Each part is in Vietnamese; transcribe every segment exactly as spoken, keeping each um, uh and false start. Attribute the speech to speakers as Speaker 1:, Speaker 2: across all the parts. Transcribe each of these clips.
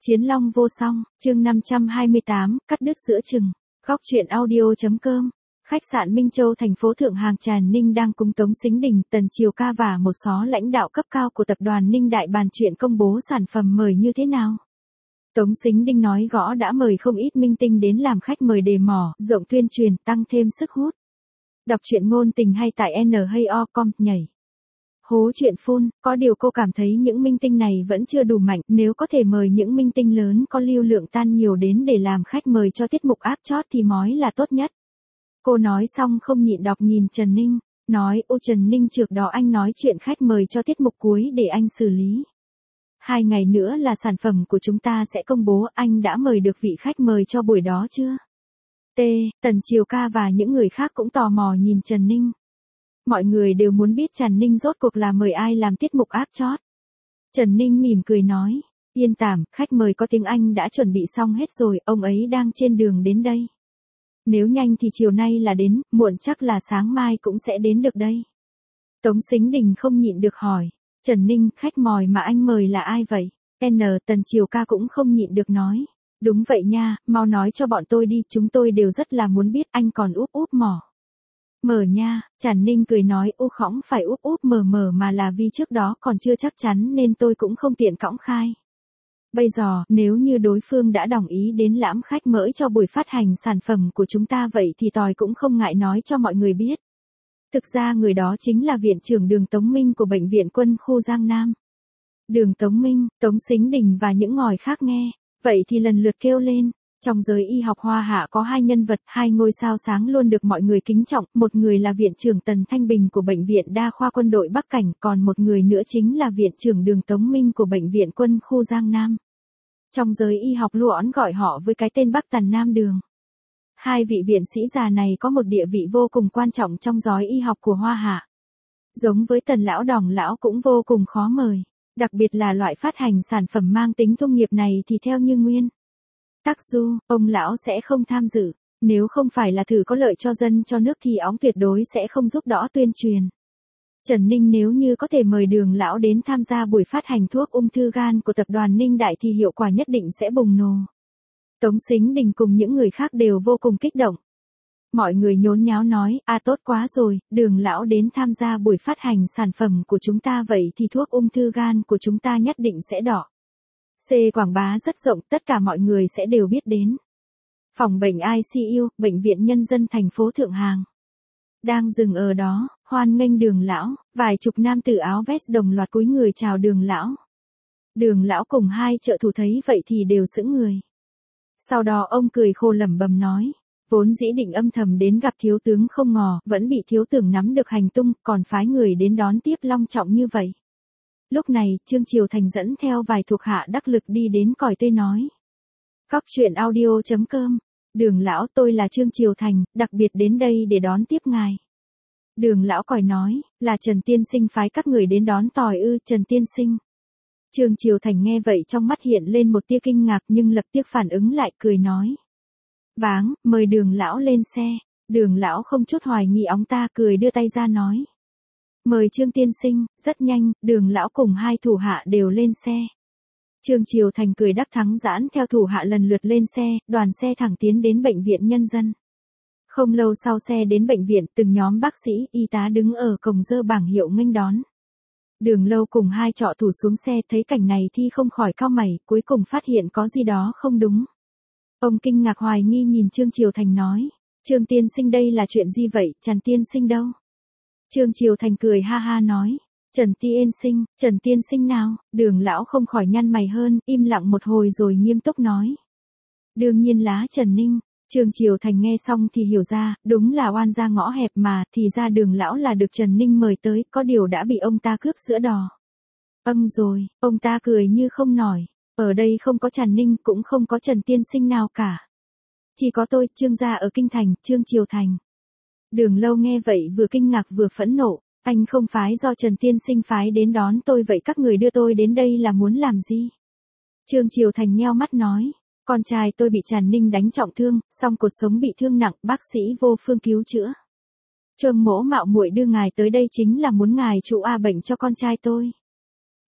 Speaker 1: Chiến long vô song, chương năm trăm hai mươi tám, cắt đứt giữa chừng. Góc truyện audio.com. Khách sạn Minh Châu thành phố Thượng Hàng Tràn Ninh đang cúng Tống Sính Đình, Tần Triều Ca và một số lãnh đạo cấp cao của tập đoàn Ninh Đại bàn chuyện công bố sản phẩm mời như thế nào. Tống Sính Đình nói gõ đã mời không ít minh tinh đến làm khách mời đề mỏ, rộng tuyên truyền, tăng thêm sức hút. Đọc truyện ngôn tình hay tại n hay o com, nhảy. Hố chuyện phun, có điều cô cảm thấy những minh tinh này vẫn chưa đủ mạnh, nếu có thể mời những minh tinh lớn có lưu lượng tan nhiều đến để làm khách mời cho tiết mục áp chót thì mói là tốt nhất. Cô nói xong không nhịn đọc nhìn Trần Ninh, nói ô Trần Ninh trước đó anh nói chuyện khách mời cho tiết mục cuối để anh xử lý. Hai ngày nữa là sản phẩm của chúng ta sẽ công bố, anh đã mời được vị khách mời cho buổi đó chưa? T. Tần Triều Ca và những người khác cũng tò mò nhìn Trần Ninh. Mọi người đều muốn biết Trần Ninh rốt cuộc là mời ai làm tiết mục áp chót. Trần Ninh mỉm cười nói, yên tảm, khách mời có tiếng Anh đã chuẩn bị xong hết rồi, ông ấy đang trên đường đến đây. Nếu nhanh thì chiều nay là đến, muộn chắc là sáng mai cũng sẽ đến được đây. Tống Sính Đình không nhịn được hỏi, Trần Ninh, khách mời mà anh mời là ai vậy? N. Tần Triều Ca cũng không nhịn được nói, đúng vậy nha, mau nói cho bọn tôi đi, chúng tôi đều rất là muốn biết, anh còn úp úp mỏ. Mở nha, Trần Ninh cười nói, ô khõng phải úp úp mở mở mà là vì trước đó còn chưa chắc chắn nên tôi cũng không tiện cõng khai. Bây giờ, nếu như đối phương đã đồng ý đến lãm khách mời cho buổi phát hành sản phẩm của chúng ta vậy thì tòi cũng không ngại nói cho mọi người biết. Thực ra người đó chính là viện trưởng Đường Tống Minh của Bệnh viện Quân khu Giang Nam. Đường Tống Minh, Tống Sính Đình và những ngòi khác nghe, vậy thì lần lượt kêu lên. Trong giới y học Hoa Hạ có hai nhân vật, hai ngôi sao sáng luôn được mọi người kính trọng, một người là viện trưởng Tần Thanh Bình của Bệnh viện Đa khoa Quân đội Bắc Cảnh, còn một người nữa chính là viện trưởng Đường Tống Minh của Bệnh viện Quân khu Giang Nam. Trong giới y học luỡn gọi họ với cái tên Bắc Tần Nam Đường. Hai vị viện sĩ già này có một địa vị vô cùng quan trọng trong giới y học của Hoa Hạ. Giống với Tần Lão Đòng Lão cũng vô cùng khó mời, đặc biệt là loại phát hành sản phẩm mang tính thương nghiệp này thì theo như nguyên tắc du, ông lão sẽ không tham dự, nếu không phải là thử có lợi cho dân cho nước thì óng tuyệt đối sẽ không giúp đỡ tuyên truyền. Trần Ninh nếu như có thể mời Đường lão đến tham gia buổi phát hành thuốc ung thư gan của tập đoàn Ninh Đại thì hiệu quả nhất định sẽ bùng nổ. Tống Sính Đình cùng những người khác đều vô cùng kích động. Mọi người nhốn nháo nói, à tốt quá rồi, Đường lão đến tham gia buổi phát hành sản phẩm của chúng ta vậy thì thuốc ung thư gan của chúng ta nhất định sẽ đỏ. C. Quảng bá rất rộng, tất cả mọi người sẽ đều biết đến. Phòng bệnh i xê u, Bệnh viện Nhân dân thành phố Thượng Hàng. Đang dừng ở đó, hoan nghênh Đường lão, vài chục nam tử áo vest đồng loạt cúi người chào Đường lão. Đường lão cùng hai trợ thủ thấy vậy thì đều sững người. Sau đó ông cười khô lẩm bẩm nói, vốn dĩ định âm thầm đến gặp thiếu tướng không ngờ, vẫn bị thiếu tướng nắm được hành tung, còn phái người đến đón tiếp long trọng như vậy. Lúc này, Trương Triều Thành dẫn theo vài thuộc hạ đắc lực đi đến còi tươi nói. Góc truyện audio.com. Đường lão, tôi là Trương Triều Thành, đặc biệt đến đây để đón tiếp ngài. Đường lão còi nói, là Trần Tiên Sinh phái các người đến đón tòi ư, Trần Tiên Sinh. Trương Triều Thành nghe vậy trong mắt hiện lên một tia kinh ngạc nhưng lập tức phản ứng lại cười nói. Váng, mời Đường lão lên xe. Đường lão không chút hoài nghi óng ta cười đưa tay ra nói. Mời Trương Tiên Sinh, rất nhanh, Đường lão cùng hai thủ hạ đều lên xe. Trương Triều Thành cười đắc thắng giãn theo thủ hạ lần lượt lên xe, đoàn xe thẳng tiến đến Bệnh viện Nhân dân. Không lâu sau xe đến bệnh viện, từng nhóm bác sĩ, y tá đứng ở cổng giơ bảng hiệu nghênh đón. Đường Lâu cùng hai trọ thủ xuống xe thấy cảnh này thì không khỏi cau mày, cuối cùng phát hiện có gì đó không đúng. Ông kinh ngạc hoài nghi nhìn Trương Triều Thành nói, Trương Tiên Sinh đây là chuyện gì vậy, Trần Tiên Sinh đâu? Trương Triều Thành cười ha ha nói, Trần Tiên Sinh, Trần Tiên Sinh nào? Đường lão không khỏi nhăn mày hơn, im lặng một hồi rồi nghiêm túc nói. Đương nhiên là Trần Ninh. Trương Triều Thành nghe xong thì hiểu ra, đúng là oan ra ngõ hẹp mà, thì ra Đường lão là được Trần Ninh mời tới, có điều đã bị ông ta cướp sữa đỏ. Âng rồi, ông ta cười như không nổi, ở đây không có Trần Ninh, cũng không có Trần Tiên Sinh nào cả. Chỉ có tôi, Trương gia ở Kinh Thành, Trương Triều Thành. Đường Lâu nghe vậy vừa kinh ngạc vừa phẫn nộ, anh không phái do Trần Tiên Sinh phái đến đón tôi vậy các người đưa tôi đến đây là muốn làm gì? Trương Triều Thành nheo mắt nói, con trai tôi bị Trần Ninh đánh trọng thương, song cột sống bị thương nặng, bác sĩ vô phương cứu chữa. Trương mỗ mạo muội đưa ngài tới đây chính là muốn ngài trụ a bệnh cho con trai tôi.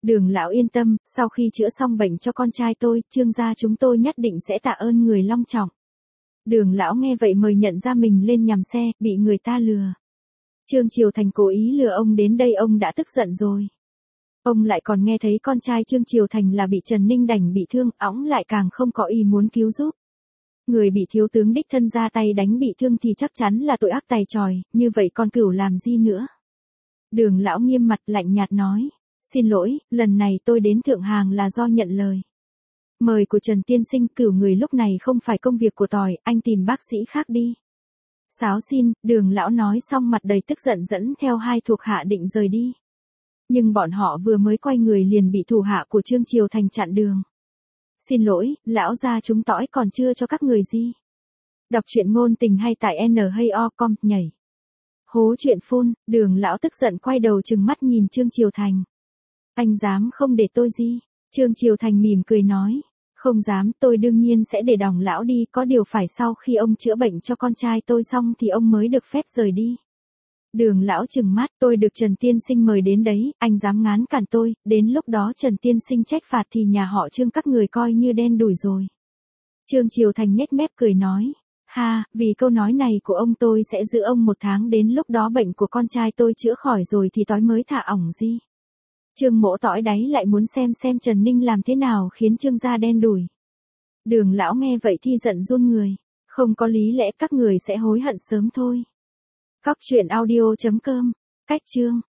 Speaker 1: Đường lão yên tâm, sau khi chữa xong bệnh cho con trai tôi, Trương gia chúng tôi nhất định sẽ tạ ơn người long trọng. Đường lão nghe vậy mời nhận ra mình lên nhằm xe, bị người ta lừa. Trương Triều Thành cố ý lừa ông đến đây, ông đã tức giận rồi. Ông lại còn nghe thấy con trai Trương Triều Thành là bị Trần Ninh đánh bị thương, ẵng lại càng không có ý muốn cứu giúp. Người bị thiếu tướng đích thân ra tay đánh bị thương thì chắc chắn là tội ác tày trời, như vậy con Cửu làm gì nữa. Đường lão nghiêm mặt lạnh nhạt nói, xin lỗi, lần này tôi đến Thượng Hàng là do nhận lời mời của Trần tiên sinh. Cửu người lúc này không phải công việc của tỏi, anh tìm bác sĩ khác đi. Sáo xin, đường lão nói xong mặt đầy tức giận dẫn theo hai thuộc hạ định rời đi. Nhưng bọn họ vừa mới quay người liền bị thủ hạ của Trương Triều Thành chặn đường. Xin lỗi, lão gia chúng tỏi còn chưa cho các người gì. Đọc truyện ngôn tình hay tại N hay O com, nhảy. Hố chuyện phun, đường lão tức giận quay đầu trừng mắt nhìn Trương Triều Thành. Anh dám không để tôi gì? Trương Triều Thành mỉm cười nói. Không dám, tôi đương nhiên sẽ để đòng lão đi, có điều phải sau khi ông chữa bệnh cho con trai tôi xong thì ông mới được phép rời đi. Đường lão trừng mắt, tôi được Trần tiên sinh mời đến đấy, anh dám ngán cản tôi, đến lúc đó Trần tiên sinh trách phạt thì nhà họ Trương các người coi như đen đủi rồi. Trương Triều Thành nhếch mép cười nói, ha, vì câu nói này của ông tôi sẽ giữ ông một tháng, đến lúc đó bệnh của con trai tôi chữa khỏi rồi thì tối mới thả ỏng gì. Trương Mỗ tỏi đáy lại muốn xem xem Trần Ninh làm thế nào khiến Trương gia đen đủi. Đường lão nghe vậy thì giận run người, không có lý lẽ các người sẽ hối hận sớm thôi. Góc truyện audio chấm com, cách chương